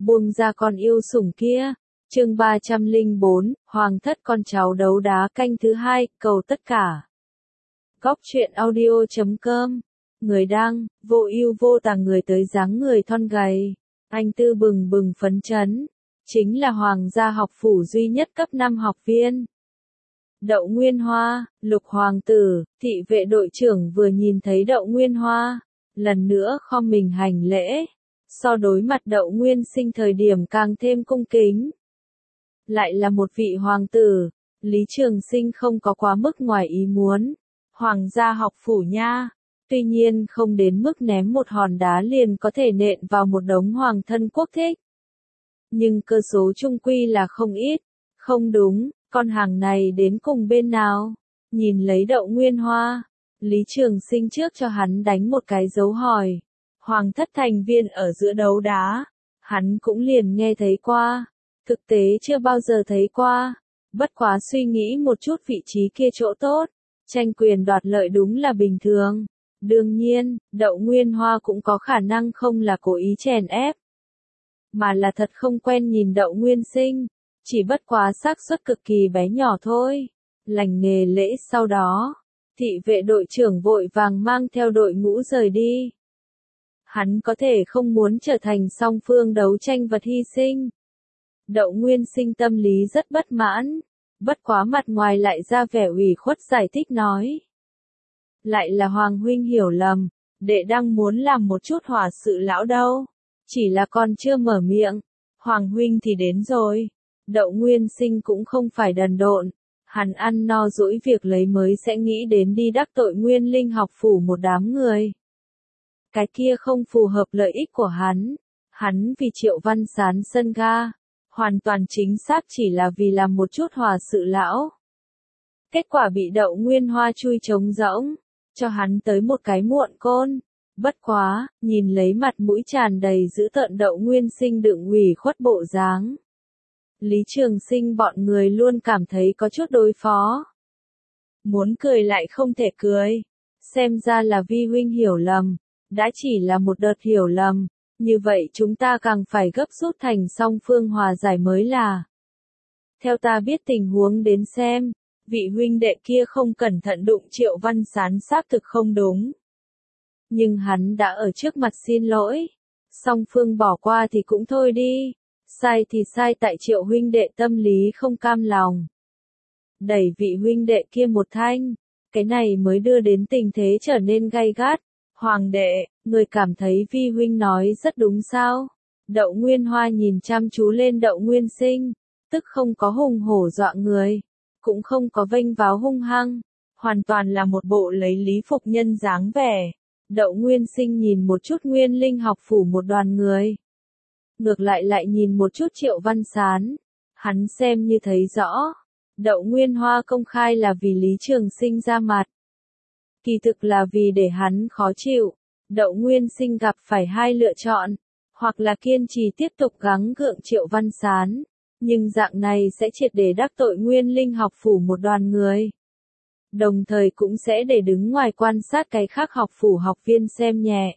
buông ra con yêu sủng kia. Chương 304, Hoàng thất con cháu đấu đá canh thứ 2, cầu tất cả. Góc truyện audio.com. Người đăng, vô ưu vô tà, người tới dáng người thon gầy, anh tư bừng bừng phấn chấn, chính là Hoàng gia học phủ duy nhất cấp 5 học viên. Đậu Nguyên Hoa, Lục hoàng tử, thị vệ đội trưởng vừa nhìn thấy Đậu Nguyên Hoa, lần nữa khom mình hành lễ, so đối mặt Đậu Nguyên Sinh thời điểm càng thêm cung kính. Lại là một vị hoàng tử, Lý Trường Sinh không có quá mức ngoài ý muốn. Hoàng gia học phủ nha, tuy nhiên không đến mức ném một hòn đá liền có thể nện vào một đống hoàng thân quốc thích. Nhưng cơ số chung quy là không ít. Không đúng, con hàng này đến cùng bên nào? Nhìn lấy Đậu Nguyên Hoa, Lý Trường Sinh trước cho hắn đánh một cái dấu hỏi. Hoàng thất thành viên ở giữa đấu đá, hắn cũng liền nghe thấy qua, thực tế chưa bao giờ thấy qua. Bất quá suy nghĩ một chút vị trí kia chỗ tốt, tranh quyền đoạt lợi đúng là bình thường. Đương nhiên, Đậu Nguyên Hoa cũng có khả năng không là cố ý chèn ép, mà là thật không quen nhìn Đậu Nguyên Sinh, chỉ bất quá xác suất cực kỳ bé nhỏ thôi. Lành nghề lễ sau đó, thị vệ đội trưởng vội vàng mang theo đội ngũ rời đi. Hắn có thể không muốn trở thành song phương đấu tranh vật hy sinh. Đậu Nguyên Sinh tâm lý rất bất mãn, bất quá mặt ngoài lại ra vẻ ủy khuất giải thích nói. Lại là Hoàng huynh hiểu lầm, đệ đang muốn làm một chút hòa sự lão đâu. Chỉ là con chưa mở miệng, Hoàng huynh thì đến rồi. Đậu Nguyên Sinh cũng không phải đần độn, hắn ăn no dỗi việc lấy mới sẽ nghĩ đến đi đắc tội Nguyên Linh học phủ một đám người. Cái kia không phù hợp lợi ích của hắn. Hắn vì Triệu Văn Sán sân ga, hoàn toàn chính xác chỉ là vì làm một chút hòa sự lão. Kết quả bị Đậu Nguyên Hoa chui trống rỗng, cho hắn tới một cái muộn côn. Bất quá, nhìn lấy mặt mũi tràn đầy dữ tợn Đậu Nguyên Sinh đựng ủy khuất bộ dáng, Lý Trường Sinh bọn người luôn cảm thấy có chút đối phó. Muốn cười lại không thể cười. Xem ra là vi huynh hiểu lầm, đã chỉ là một đợt hiểu lầm, như vậy chúng ta càng phải gấp rút thành song phương hòa giải mới là. Theo ta biết tình huống đến xem, vị huynh đệ kia không cẩn thận đụng Triệu Văn Sán xác thực không đúng. Nhưng hắn đã ở trước mặt xin lỗi, song phương bỏ qua thì cũng thôi đi, sai thì sai tại Triệu huynh đệ tâm lý không cam lòng. Đẩy vị huynh đệ kia một thanh, cái này mới đưa đến tình thế trở nên gay gắt. Hoàng đệ, người cảm thấy vi huynh nói rất đúng sao? Đậu Nguyên Hoa nhìn chăm chú lên Đậu Nguyên Sinh, tức không có hùng hổ dọa người, cũng không có vênh váo hung hăng, hoàn toàn là một bộ lấy lý phục nhân dáng vẻ. Đậu Nguyên Sinh nhìn một chút Nguyên Linh học phủ một đoàn người, ngược lại nhìn một chút Triệu Văn Sán, hắn xem như thấy rõ, Đậu Nguyên Hoa công khai là vì Lý Trường Sinh ra mặt, kỳ thực là vì để hắn khó chịu. Đậu Nguyên Sinh gặp phải hai lựa chọn, hoặc là kiên trì tiếp tục gắng gượng Triệu Văn Sán, nhưng dạng này sẽ triệt để đắc tội Nguyên Linh học phủ một đoàn người. Đồng thời cũng sẽ để đứng ngoài quan sát cái khác học phủ học viên xem nhẹ.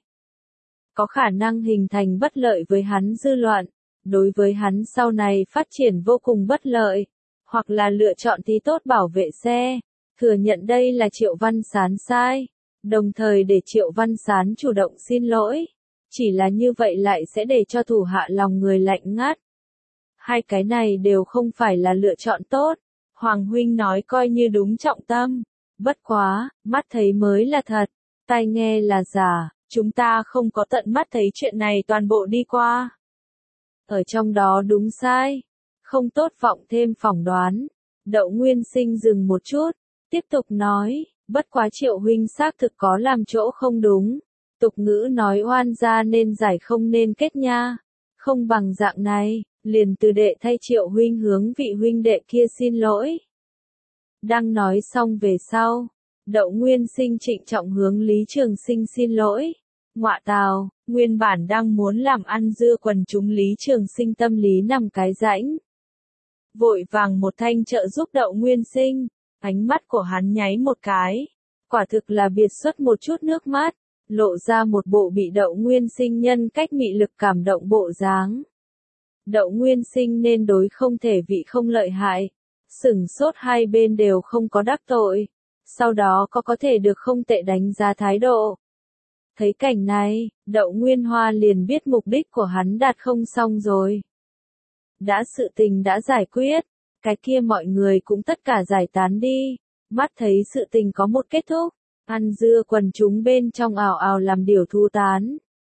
Có khả năng hình thành bất lợi với hắn dư luận, đối với hắn sau này phát triển vô cùng bất lợi, hoặc là lựa chọn tí tốt bảo vệ xe, thừa nhận đây là Triệu Văn Sán sai, đồng thời để Triệu Văn Sán chủ động xin lỗi. Chỉ là như vậy lại sẽ để cho thủ hạ lòng người lạnh ngắt. Hai cái này đều không phải là lựa chọn tốt. Hoàng huynh nói coi như đúng trọng tâm. Bất quá, mắt thấy mới là thật, tai nghe là giả, chúng ta không có tận mắt thấy chuyện này toàn bộ đi qua. Ở trong đó đúng sai, không tốt vọng thêm phỏng đoán. Đậu Nguyên Sinh dừng một chút, tiếp tục nói, bất quá Triệu huynh xác thực có làm chỗ không đúng. Tục ngữ nói oan gia nên giải không nên kết nha. Không bằng dạng này, liền từ đệ thay Triệu huynh hướng vị huynh đệ kia xin lỗi. Đang nói xong về sau, Đậu Nguyên Sinh trịnh trọng hướng Lý Trường Sinh xin lỗi. Ngọa tào, nguyên bản đang muốn làm ăn dưa quần chúng Lý Trường Sinh tâm lý nằm cái rãnh. Vội vàng một thanh trợ giúp Đậu Nguyên Sinh, ánh mắt của hắn nháy một cái. Quả thực là biệt xuất một chút nước mắt, lộ ra một bộ bị Đậu Nguyên Sinh nhân cách mị lực cảm động bộ dáng. Đậu Nguyên Sinh nên đối không thể vị không lợi hại. Sửng sốt hai bên đều không có đắc tội. Sau đó có thể được không tệ đánh giá thái độ. Thấy cảnh này, Đậu Nguyên Hoa liền biết mục đích của hắn đạt không xong rồi. Sự tình đã giải quyết, cái kia mọi người cũng tất cả giải tán đi. Mắt thấy sự tình có một kết thúc, ăn dưa quần chúng bên trong ào ào làm điều thu tán.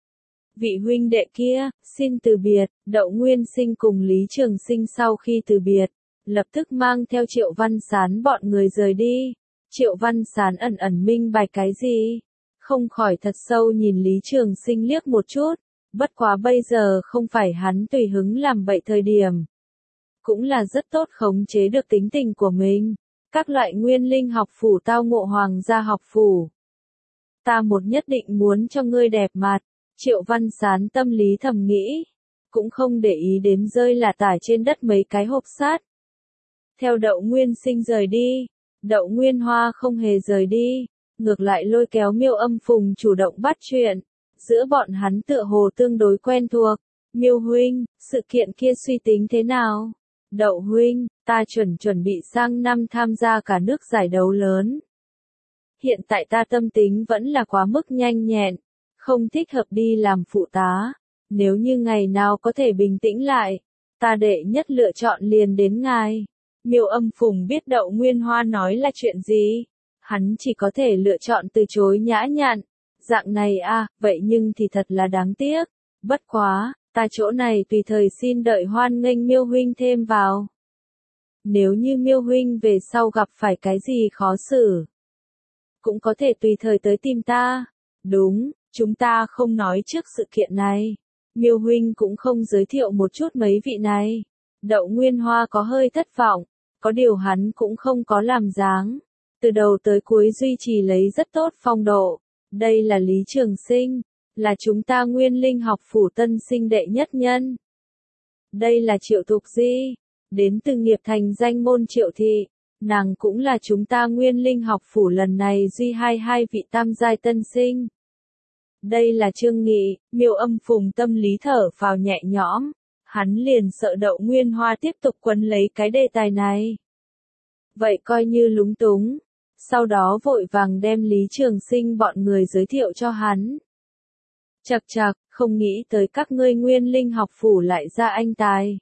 Vị huynh đệ kia, xin từ biệt. Đậu Nguyên Sinh cùng Lý Trường Sinh sau khi từ biệt, lập tức mang theo Triệu Văn Sán bọn người rời đi. Triệu Văn Sán ẩn ẩn minh bạch cái gì? Không khỏi thật sâu nhìn Lý Trường Sinh liếc một chút. Bất quá bây giờ không phải hắn tùy hứng làm bậy thời điểm. Cũng là rất tốt khống chế được tính tình của mình. Các loại nguyên linh học phủ tao ngộ hoàng gia học phủ. Ta một nhất định muốn cho ngươi đẹp mặt. Triệu Văn Sán tâm lý thầm nghĩ. Cũng không để ý đến rơi là tải trên đất mấy cái hộp sắt. Theo Đậu Nguyên Sinh rời đi, Đậu Nguyên Hoa không hề rời đi. Ngược lại lôi kéo Miêu Âm Phùng chủ động bắt chuyện. Giữa bọn hắn tựa hồ tương đối quen thuộc. Miêu huynh, sự kiện kia suy tính thế nào? Đậu huynh, ta chuẩn bị sang năm tham gia cả nước giải đấu lớn. Hiện tại ta tâm tính vẫn là quá mức nhanh nhẹn, không thích hợp đi làm phụ tá. Nếu như ngày nào có thể bình tĩnh lại, ta đệ nhất lựa chọn liền đến ngài. Miêu Âm Phùng biết Đậu Nguyên Hoa nói là chuyện gì, hắn chỉ có thể lựa chọn từ chối nhã nhặn. Dạng này vậy nhưng thì thật là đáng tiếc. Bất quá, ta chỗ này tùy thời xin đợi hoan nghênh Miêu huynh thêm vào. Nếu như Miêu huynh về sau gặp phải cái gì khó xử, cũng có thể tùy thời tới tìm ta. Đúng, chúng ta không nói trước sự kiện này. Miêu huynh cũng không giới thiệu một chút mấy vị này. Đậu Nguyên Hoa có hơi thất vọng, có điều hắn cũng không có làm dáng. Từ đầu tới cuối duy trì lấy rất tốt phong độ. Đây là Lý Trường Sinh, là chúng ta Nguyên Linh học phủ tân sinh đệ nhất nhân. Đây là Triệu Thục Di, đến từ nghiệp thành danh môn Triệu Thị, nàng cũng là chúng ta Nguyên Linh học phủ lần này duy hai vị tam giai tân sinh. Đây là Trương Nghị. Miêu Âm Phùng tâm lý thở phào nhẹ nhõm, hắn liền sợ Đậu Nguyên Hoa tiếp tục quấn lấy cái đề tài này. Vậy coi như lúng túng. Sau đó vội vàng đem Lý Trường Sinh bọn người giới thiệu cho hắn. Chậc, không nghĩ tới các ngươi Nguyên Linh học phủ lại ra anh tài.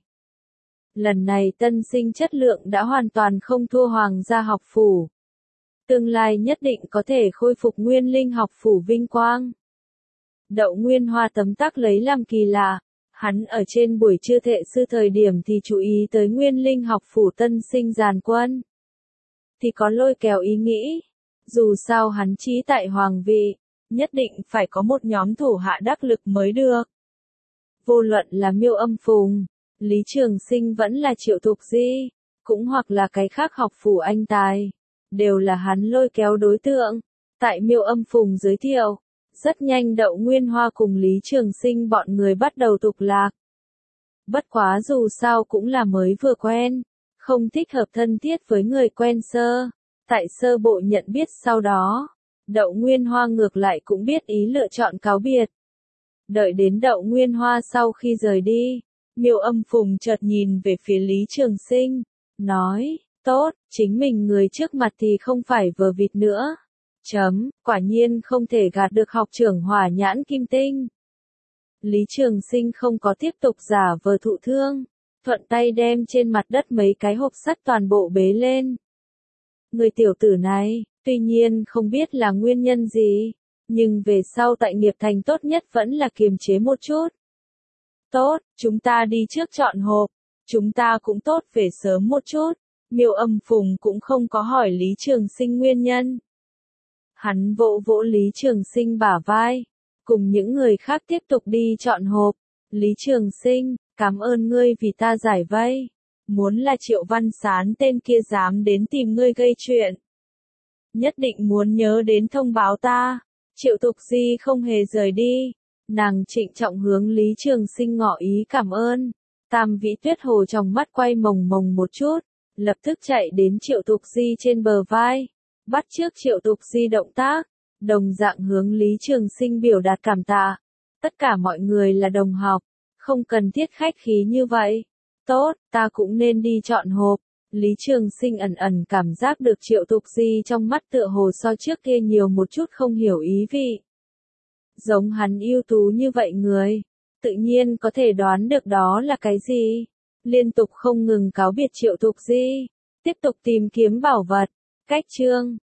Lần này tân sinh chất lượng đã hoàn toàn không thua hoàng gia học phủ. Tương lai nhất định có thể khôi phục Nguyên Linh học phủ vinh quang. Đậu Nguyên Hoa tấm tắc lấy làm kỳ lạ. Hắn ở trên buổi trưa thệ sư thời điểm thì chú ý tới Nguyên Linh học phủ tân sinh giàn quân. Thì có lôi kéo ý nghĩ. Dù sao hắn chí tại hoàng vị, nhất định phải có một nhóm thủ hạ đắc lực mới được. Vô luận là Miêu Âm Phùng, Lý Trường Sinh vẫn là Triệu Thục Di, cũng hoặc là cái khác học phủ anh tài, đều là hắn lôi kéo đối tượng. Tại Miêu Âm Phùng giới thiệu, rất nhanh Đậu Nguyên Hoa cùng Lý Trường Sinh bọn người bắt đầu tục lạc. Bất quá dù sao cũng là mới vừa quen, không thích hợp thân thiết với người quen sơ. Tại sơ bộ nhận biết sau đó, Đậu Nguyên Hoa ngược lại cũng biết ý lựa chọn cáo biệt. Đợi đến Đậu Nguyên Hoa sau khi rời đi, Miêu Âm Phùng chợt nhìn về phía Lý Trường Sinh, nói, tốt, chính mình người trước mặt thì không phải vờ vịt nữa. Quả nhiên không thể gạt được học trưởng Hỏa Nhãn Kim Tinh. Lý Trường Sinh không có tiếp tục giả vờ thụ thương, thuận tay đem trên mặt đất mấy cái hộp sắt toàn bộ bế lên. Người tiểu tử này, tuy nhiên không biết là nguyên nhân gì, nhưng về sau tại nghiệp thành tốt nhất vẫn là kiềm chế một chút. Tốt, chúng ta đi trước chọn hộp, chúng ta cũng tốt về sớm một chút. Miêu Âm Phùng cũng không có hỏi Lý Trường Sinh nguyên nhân. Hắn vỗ vỗ Lý Trường Sinh bả vai, cùng những người khác tiếp tục đi chọn hộp. Lý Trường Sinh, cảm ơn ngươi vì ta giải vây. Muốn là Triệu Văn Sán tên kia dám đến tìm ngươi gây chuyện, nhất định muốn nhớ đến thông báo ta. Triệu Thục Di không hề rời đi, nàng trịnh trọng hướng Lý Trường Sinh ngỏ ý cảm ơn. Tam Vĩ Tuyết Hồ trong mắt quay mồng mồng một chút, lập tức chạy đến Triệu Thục Di trên bờ vai, bắt chước Triệu Thục Di động tác, đồng dạng hướng Lý Trường Sinh biểu đạt cảm tạ. Tất cả mọi người là đồng học, Không cần thiết khách khí như vậy. Tốt, ta cũng nên đi chọn hộp. Lý Trường Sinh ẩn ẩn cảm giác được Triệu Thục Di trong mắt tựa hồ so trước kia nhiều một chút không hiểu ý vị. Giống hắn ưu tú như vậy người, tự nhiên có thể đoán được đó là cái gì. Liên tục không ngừng cáo biệt Triệu Thục Di, tiếp tục tìm kiếm bảo vật. Cách chương